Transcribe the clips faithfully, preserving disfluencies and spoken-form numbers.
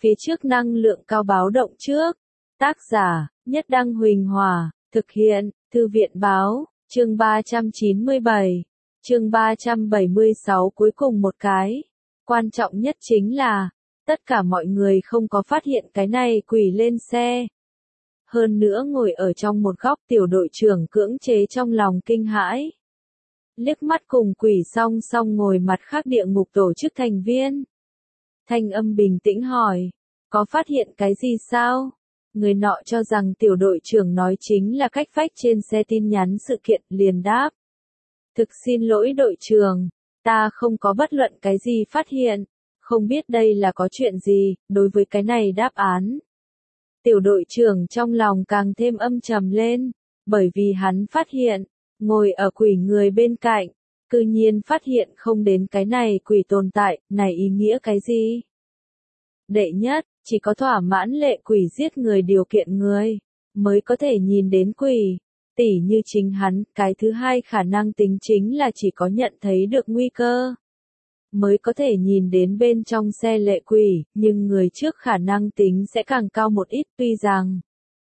Phía trước năng lượng cao báo động trước. Tác giả, Nhất Đăng Huỳnh Hòa, thực hiện, Thư viện Báo, chương ba trăm chín mươi bảy, chương ba trăm bảy mươi sáu cuối cùng một cái. Quan trọng nhất chính là, tất cả mọi người không có phát hiện cái này quỷ lên xe. Hơn nữa ngồi ở trong một góc tiểu đội trưởng cưỡng chế trong lòng kinh hãi. Liếc mắt cùng quỷ song song ngồi mặt khác địa ngục tổ chức thành viên. Thanh âm bình tĩnh hỏi, có phát hiện cái gì sao? Người nọ cho rằng tiểu đội trưởng nói chính là cách phách trên xe tin nhắn sự kiện, liền đáp. Thực xin lỗi đội trưởng, ta không có bất luận cái gì phát hiện, không biết đây là có chuyện gì, đối với cái này đáp án. Tiểu đội trưởng trong lòng càng thêm âm trầm lên, bởi vì hắn phát hiện, ngồi ở quỷ người bên cạnh, cư nhiên phát hiện không đến cái này quỷ tồn tại, này ý nghĩa cái gì? Đệ nhất, chỉ có thỏa mãn lệ quỷ giết người điều kiện người, mới có thể nhìn đến quỷ, tỉ như chính hắn. Cái thứ hai khả năng tính chính là chỉ có nhận thấy được nguy cơ, mới có thể nhìn đến bên trong xe lệ quỷ, nhưng người trước khả năng tính sẽ càng cao một ít. Tuy rằng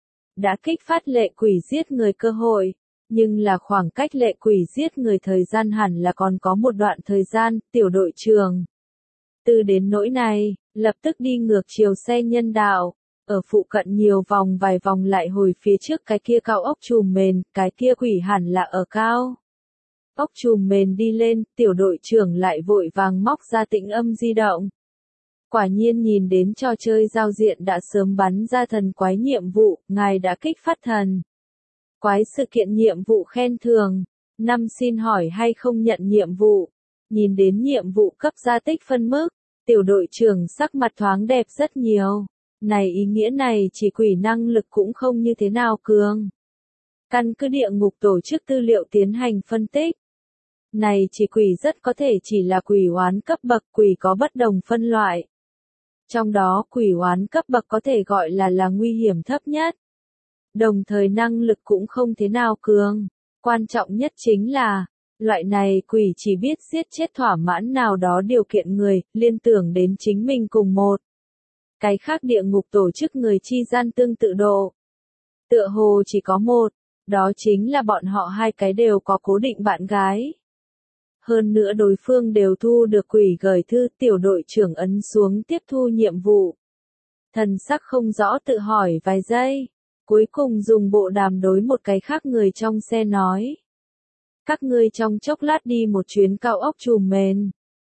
đã kích phát lệ quỷ giết người cơ hội, nhưng là khoảng cách lệ quỷ giết người thời gian hẳn là còn có một đoạn thời gian. Tiểu đội trưởng từ đến nỗi này, lập tức đi ngược chiều xe nhân đạo, ở phụ cận nhiều vòng vài vòng lại hồi phía trước cái kia cao ốc chùm mền, cái kia quỷ hẳn là ở cao ốc chùm mền đi lên. Tiểu đội trưởng lại vội vàng móc ra tĩnh âm di động. Quả nhiên nhìn đến trò chơi giao diện đã sớm bắn ra thần quái nhiệm vụ, ngài đã kích phát thần quái sự kiện nhiệm vụ khen thưởng. Năm xin hỏi hay không nhận nhiệm vụ. Nhìn đến nhiệm vụ cấp gia tích phân mức, tiểu đội trưởng sắc mặt thoáng đẹp rất nhiều. Này ý nghĩa này chỉ quỷ năng lực cũng không như thế nào cường. Căn cứ địa ngục tổ chức tư liệu tiến hành phân tích. Này chỉ quỷ rất có thể chỉ là quỷ oán cấp bậc. Quỷ có bất đồng phân loại. Trong đó quỷ oán cấp bậc có thể gọi là là nguy hiểm thấp nhất. Đồng thời năng lực cũng không thế nào cường. Quan trọng nhất chính là, loại này quỷ chỉ biết giết chết thỏa mãn nào đó điều kiện người, liên tưởng đến chính mình cùng một cái khác địa ngục tổ chức người chi gian tương tự độ. Tựa hồ chỉ có một, đó chính là bọn họ hai cái đều có cố định bạn gái. Hơn nữa đối phương đều thu được quỷ gửi thư. Tiểu đội trưởng ấn xuống tiếp thu nhiệm vụ. Thần sắc không rõ tự hỏi vài giây. Cuối cùng dùng bộ đàm đối một cái khác người trong xe nói. Các ngươi trong chốc lát đi một chuyến cao ốc chùm mền.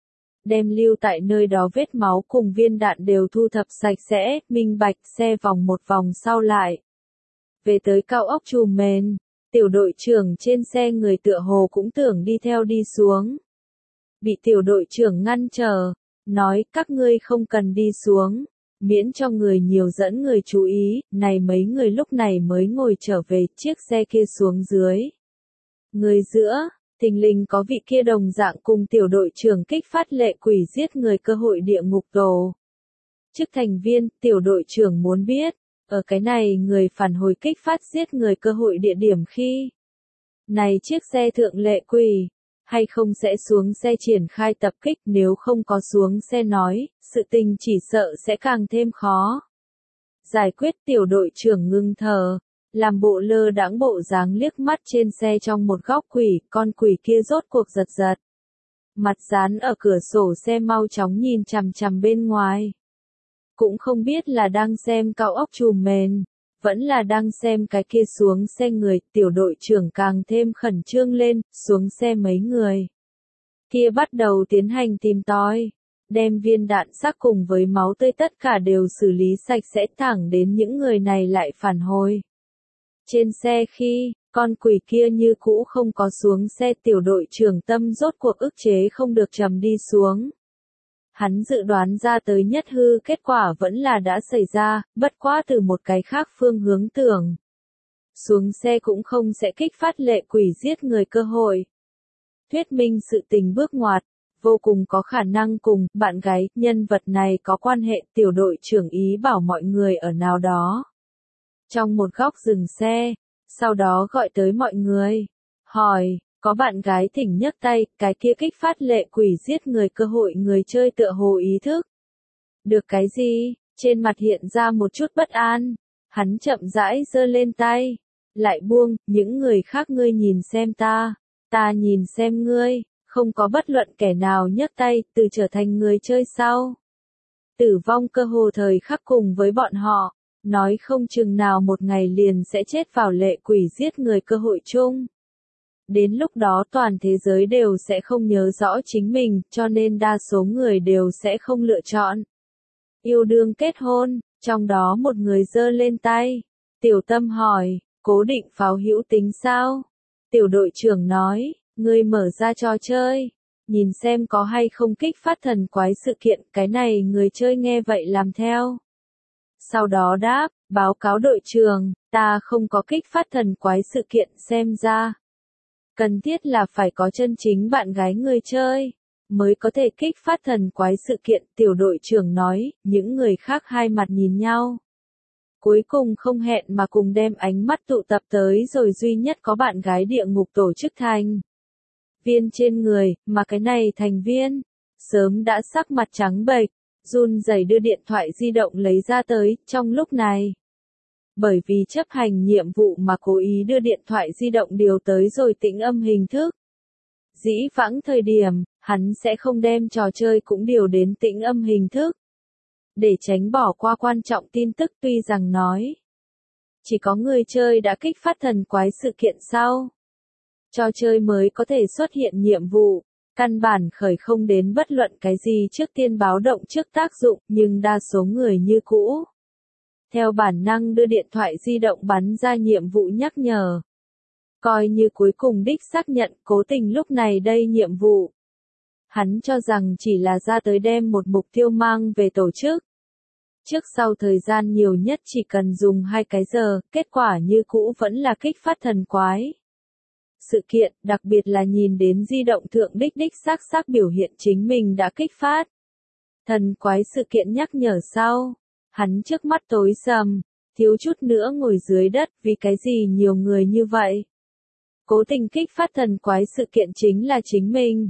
Đem lưu tại nơi đó vết máu cùng viên đạn đều thu thập sạch sẽ, minh bạch. Xe vòng một vòng sau lại. Về tới cao ốc chùm mền, tiểu đội trưởng trên xe người tựa hồ cũng tưởng đi theo đi xuống. Bị tiểu đội trưởng ngăn trở, nói các ngươi không cần đi xuống. Miễn cho người nhiều dẫn người chú ý. Này mấy người lúc này mới ngồi trở về chiếc xe kia xuống dưới. Người giữa, thình lình có vị kia đồng dạng cùng tiểu đội trưởng kích phát lệ quỷ giết người cơ hội địa ngục tổ chức thành viên. Tiểu đội trưởng muốn biết, ở cái này người phản hồi kích phát giết người cơ hội địa điểm khi này chiếc xe thượng lệ quỷ, hay không sẽ xuống xe triển khai tập kích. Nếu không có xuống xe nói, sự tình chỉ sợ sẽ càng thêm khó giải quyết. Tiểu đội trưởng ngưng thở, làm bộ lơ đãng bộ dáng liếc mắt trên xe trong một góc quỷ. Con quỷ kia rốt cuộc giật giật mặt dán ở cửa sổ xe mau chóng nhìn chằm chằm bên ngoài. Cũng không biết là đang xem cao ốc chùm mền, vẫn là đang xem cái kia xuống xe người. Tiểu đội trưởng càng thêm khẩn trương lên. Xuống xe mấy người kia bắt đầu tiến hành tìm tòi, đem viên đạn xác cùng với máu tươi tất cả đều xử lý sạch sẽ, thẳng đến những người này lại phản hồi trên xe khi con quỷ kia như cũ không có xuống xe. Tiểu đội trưởng tâm rốt cuộc ức chế không được trầm đi xuống. Hắn dự đoán ra tới nhất hư kết quả vẫn là đã xảy ra, bất quá từ một cái khác phương hướng tưởng. Xuống xe cũng không sẽ kích phát lệ quỷ giết người cơ hội. Thuyết minh sự tình bước ngoặt, vô cùng có khả năng cùng bạn gái nhân vật này có quan hệ. Tiểu đội trưởng ý bảo mọi người ở nào đó trong một góc dừng xe, sau đó gọi tới mọi người, hỏi, có bạn gái thỉnh nhấc tay. Cái kia kích phát lệ quỷ giết người cơ hội người chơi tựa hồ ý thức được cái gì, Trên mặt hiện ra một chút bất an. Hắn chậm rãi giơ lên tay. Lại buông, những người khác ngươi nhìn xem ta. Ta nhìn xem ngươi. Không có bất luận kẻ nào nhấc tay, từ trở thành người chơi sau. Tử vong cơ hồ thời khắc cùng với bọn họ. Nói không chừng nào một ngày liền sẽ chết vào lệ quỷ giết người cơ hội chung. Đến lúc đó toàn thế giới đều sẽ không nhớ rõ chính mình, cho nên đa số người đều sẽ không lựa chọn. Yêu đương kết hôn, trong đó một người giơ lên tay. Tiểu Tâm hỏi, cố định pháo hữu tính sao? Tiểu đội trưởng nói, ngươi mở ra trò chơi. Nhìn xem có hay không kích phát thần quái sự kiện, cái này người chơi nghe vậy làm theo. Sau đó đáp, báo cáo đội trưởng, ta không có kích phát thần quái sự kiện xem ra. Cần thiết là phải có chân chính bạn gái người chơi, mới có thể kích phát thần quái sự kiện, tiểu đội trưởng nói, những người khác hai mặt nhìn nhau. Cuối cùng không hẹn mà cùng đem ánh mắt tụ tập tới rồi duy nhất có bạn gái địa ngục tổ chức thành viên trên người, mà cái này thành viên, sớm đã sắc mặt trắng bệch, run rẩy đưa điện thoại di động lấy ra tới, trong lúc này. Bởi vì chấp hành nhiệm vụ mà cố ý đưa điện thoại di động điều tới rồi tĩnh âm hình thức. Dĩ vãng thời điểm, hắn sẽ không đem trò chơi cũng điều đến tĩnh âm hình thức. Để tránh bỏ qua quan trọng tin tức tuy rằng nói. Chỉ có người chơi đã kích phát thần quái sự kiện sau. Trò chơi mới có thể xuất hiện nhiệm vụ. Căn bản khởi không đến bất luận cái gì trước tiên báo động trước tác dụng, nhưng đa số người như cũ. Theo bản năng đưa điện thoại di động bắn ra nhiệm vụ nhắc nhở. Coi như cuối cùng đích xác nhận cố tình lúc này đây nhiệm vụ. Hắn cho rằng chỉ là ra tới đem một mục tiêu mang về tổ chức. Trước sau thời gian nhiều nhất chỉ cần dùng hai cái giờ, kết quả như cũ vẫn là kích phát thần quái. Sự kiện, đặc biệt là nhìn đến di động thượng đích đích xác xác biểu hiện chính mình đã kích phát. Thần quái sự kiện nhắc nhở sau. Hắn trước mắt tối sầm, thiếu chút nữa ngồi dưới đất vì cái gì nhiều người như vậy. Cố tình kích phát thần quái sự kiện chính là chính mình.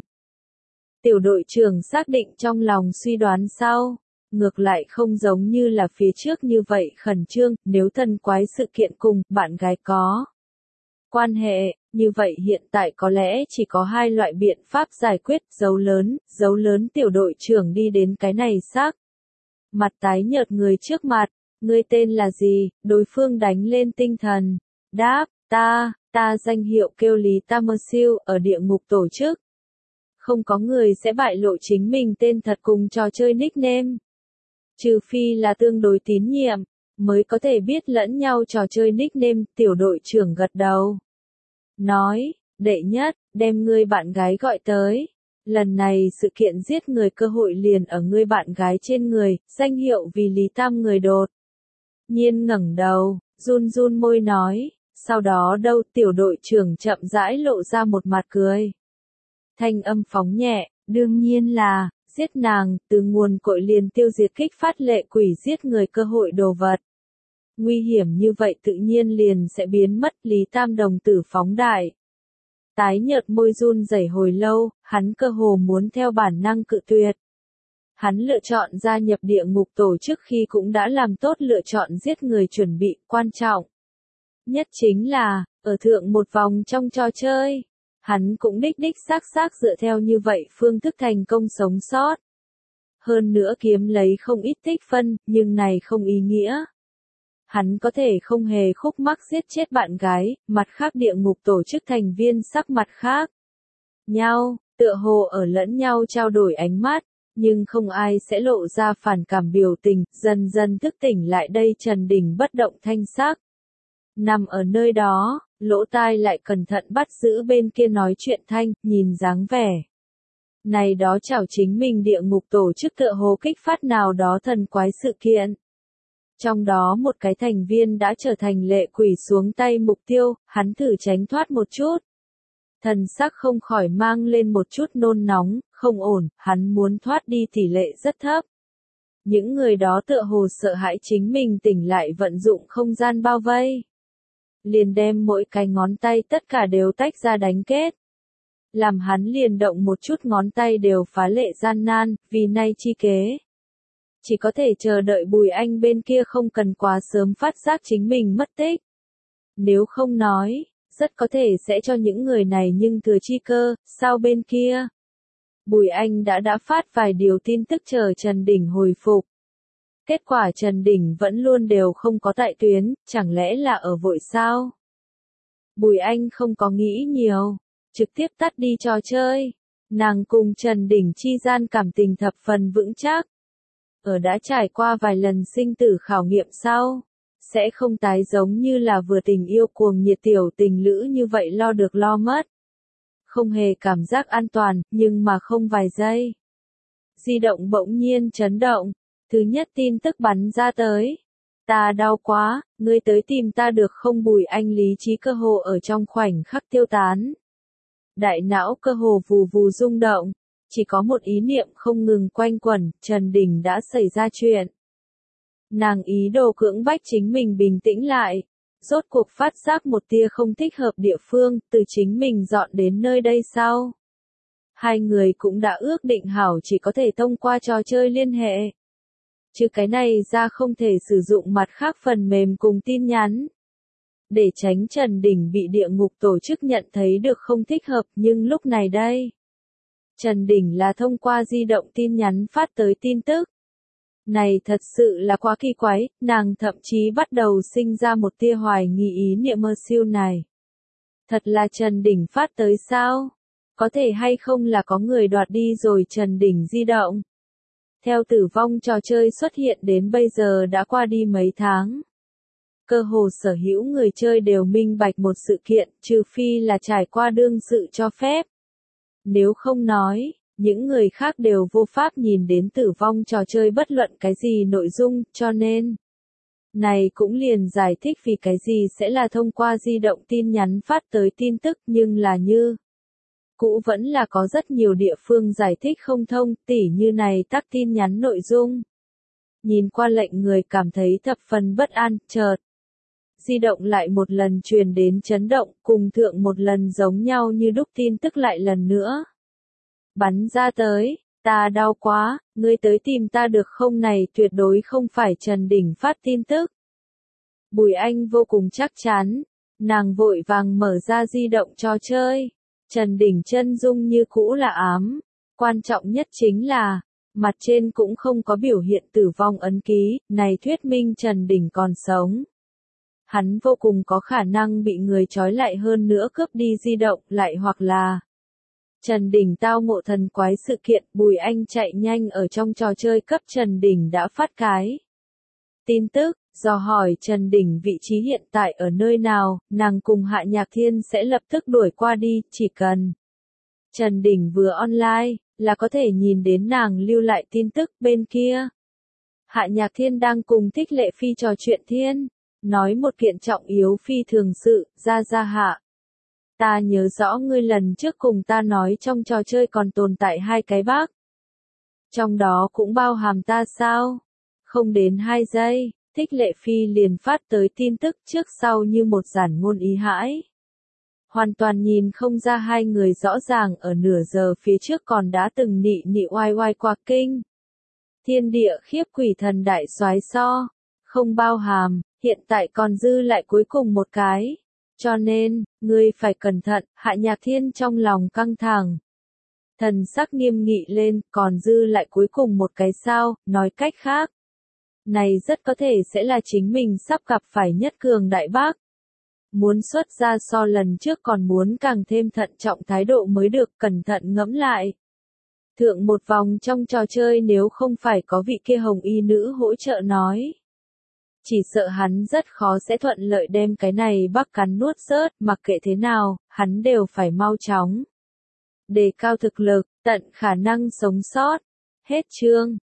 Tiểu đội trưởng xác định trong lòng suy đoán sau. Ngược lại không giống như là phía trước như vậy khẩn trương, nếu thần quái sự kiện cùng bạn gái có quan hệ, như vậy hiện tại có lẽ chỉ có hai loại biện pháp giải quyết, dấu lớn, dấu lớn tiểu đội trưởng đi đến cái này xác. Mặt tái nhợt người trước mặt, ngươi tên là gì, đối phương đánh lên tinh thần. Đáp, ta, ta danh hiệu kêu Lý Tamersiu ở địa ngục tổ chức. Không có người sẽ bại lộ chính mình tên thật cùng trò chơi nickname. Trừ phi là tương đối tín nhiệm, mới có thể biết lẫn nhau trò chơi nickname, tiểu đội trưởng gật đầu. Nói, đệ nhất, đem ngươi bạn gái gọi tới. Lần này sự kiện giết người cơ hội liền ở ngươi bạn gái trên người, danh hiệu vì Lý Tam người đột. Nhiên ngẩng đầu, run run môi nói, sau đó đâu tiểu đội trưởng chậm rãi lộ ra một mặt cười. Thanh âm phóng nhẹ, đương nhiên là, giết nàng, từ nguồn cội liền tiêu diệt kích phát lệ quỷ giết người cơ hội đồ vật. Nguy hiểm như vậy tự nhiên liền sẽ biến mất, Lý Tam đồng tử phóng đại. Tái nhợt môi run rẩy hồi lâu, hắn cơ hồ muốn theo bản năng cự tuyệt. Hắn lựa chọn gia nhập địa ngục tổ chức khi cũng đã làm tốt lựa chọn giết người chuẩn bị, quan trọng nhất chính là, ở thượng một vòng trong trò chơi, hắn cũng đích đích xác xác dựa theo như vậy phương thức thành công sống sót. Hơn nữa kiếm lấy không ít tích phân, nhưng này không ý nghĩa. Hắn có thể không hề khúc mắc giết chết bạn gái, mặt khác địa ngục tổ chức thành viên sắc mặt khác nhau, tựa hồ ở lẫn nhau trao đổi ánh mắt, nhưng không ai sẽ lộ ra phản cảm biểu tình, dần dần thức tỉnh lại đây Trần Đình bất động thanh sắc. Nằm ở nơi đó, lỗ tai lại cẩn thận bắt giữ bên kia nói chuyện thanh, nhìn dáng vẻ. Này đó chảo chính mình địa ngục tổ chức tựa hồ kích phát nào đó thần quái sự kiện. Trong đó một cái thành viên đã trở thành lệ quỷ xuống tay mục tiêu, hắn thử tránh thoát một chút. Thần sắc không khỏi mang lên một chút nôn nóng, không ổn, hắn muốn thoát đi tỷ lệ rất thấp. Những người đó tựa hồ sợ hãi chính mình tỉnh lại vận dụng không gian bao vây. Liền đem mỗi cái ngón tay tất cả đều tách ra đánh kết. Làm hắn liền động một chút ngón tay đều phá lệ gian nan, vì nay chi kế. chỉ có thể chờ đợi Bùi Anh bên kia không cần quá sớm phát giác chính mình mất tích. Nếu không nói, rất có thể sẽ cho những người này nhưng thừa chi cơ, sao bên kia? Bùi Anh đã đã phát vài điều tin tức chờ Trần Đình hồi phục. Kết quả Trần Đình vẫn luôn đều không có tại tuyến, chẳng lẽ là ở vội sao? Bùi Anh không có nghĩ nhiều, trực tiếp tắt đi trò chơi. Nàng cùng Trần Đình chi gian cảm tình thập phần vững chắc. Ở đã trải qua vài lần sinh tử khảo nghiệm sau, sẽ không tái giống như là vừa tình yêu cuồng nhiệt tiểu tình lữ như vậy lo được lo mất. Không hề cảm giác an toàn, nhưng mà không vài giây. Di động bỗng nhiên chấn động, thứ nhất tin tức bắn ra tới. Ta đau quá, ngươi tới tìm ta được không? Bùi Anh lý trí cơ hồ ở trong khoảnh khắc tiêu tán. Đại não cơ hồ vù vù rung động, chỉ có một ý niệm không ngừng quanh quẩn, Trần Đình đã xảy ra chuyện. Nàng ý đồ cưỡng bách chính mình bình tĩnh lại, rốt cuộc phát giác một tia không thích hợp địa phương, từ chính mình dọn đến nơi đây sau. Hai người cũng đã ước định hảo chỉ có thể thông qua trò chơi liên hệ. Chứ cái này ra không thể sử dụng mặt khác phần mềm cùng tin nhắn. Để tránh Trần Đình bị địa ngục tổ chức nhận thấy được không thích hợp, nhưng lúc này đây, Trần Đình là thông qua di động tin nhắn phát tới tin tức. Này thật sự là quá kỳ quái, nàng thậm chí bắt đầu sinh ra một tia hoài nghi ý niệm mơ siêu này. Thật là Trần Đình phát tới sao? Có thể hay không là có người đoạt đi rồi Trần Đình di động? Theo tử vong trò chơi xuất hiện đến bây giờ đã qua đi mấy tháng. Cơ hồ sở hữu người chơi đều minh bạch một sự kiện, trừ phi là trải qua đương sự cho phép. Nếu không nói, những người khác đều vô pháp nhìn đến tử vong trò chơi bất luận cái gì nội dung, cho nên này cũng liền giải thích vì cái gì sẽ là thông qua di động tin nhắn phát tới tin tức, nhưng là như cũ vẫn là có rất nhiều địa phương giải thích không thông, tỉ như này tắt tin nhắn nội dung. Nhìn qua lệnh người cảm thấy thập phần bất an, chợt di động lại một lần truyền đến chấn động, cùng thượng một lần giống nhau như đúc tin tức lại lần nữa bắn ra tới. Ta đau quá, ngươi tới tìm ta được không? Này tuyệt đối không phải Trần Đình phát tin tức. Bùi Anh vô cùng chắc chắn, nàng vội vàng mở ra di động trò chơi. Trần Đình chân dung như cũ là ám, quan trọng nhất chính là, mặt trên cũng không có biểu hiện tử vong ấn ký, này thuyết minh Trần Đình còn sống. Hắn vô cùng có khả năng bị người trói lại, hơn nữa cướp đi di động, lại hoặc là Trần Đình tao ngộ thần quái sự kiện. Bùi Anh chạy nhanh ở trong trò chơi cấp Trần Đình đã phát cái tin tức, dò hỏi Trần Đình vị trí hiện tại ở nơi nào, nàng cùng Hạ Nhạc Thiên sẽ lập tức đuổi qua đi, chỉ cần Trần Đình vừa online, là có thể nhìn đến nàng lưu lại tin tức. Bên kia, Hạ Nhạc Thiên đang cùng Thích Lệ Phi trò chuyện thiên, nói một kiện trọng yếu phi thường sự. Ra ra Hạ, ta nhớ rõ ngươi lần trước cùng ta nói trong trò chơi còn tồn tại hai cái bug. Trong đó cũng bao hàm ta sao? Không đến hai giây, Thích Lệ Phi liền phát tới tin tức trước sau như một giản ngôn ý hãi. Hoàn toàn nhìn không ra hai người rõ ràng ở nửa giờ phía trước còn đã từng nị nị oai oai qua kinh. Thiên địa khiếp quỷ thần đại soái so, không bao hàm, hiện tại còn dư lại cuối cùng một cái. Cho nên, ngươi phải cẩn thận. Hạ Nhạc Thiên trong lòng căng thẳng. Thần sắc nghiêm nghị lên, còn dư lại cuối cùng một cái sao, nói cách khác. Này rất có thể sẽ là chính mình sắp gặp phải nhất cường đại bác. Muốn xuất ra so lần trước còn muốn càng thêm thận trọng thái độ mới được, cẩn thận ngẫm lại. Thượng một vòng trong trò chơi nếu không phải có vị kia hồng y nữ hỗ trợ nói. Chỉ sợ hắn rất khó sẽ thuận lợi đem cái này bắc cắn nuốt rớt, mặc kệ thế nào, hắn đều phải mau chóng đề cao thực lực, tận khả năng sống sót. Hết chương.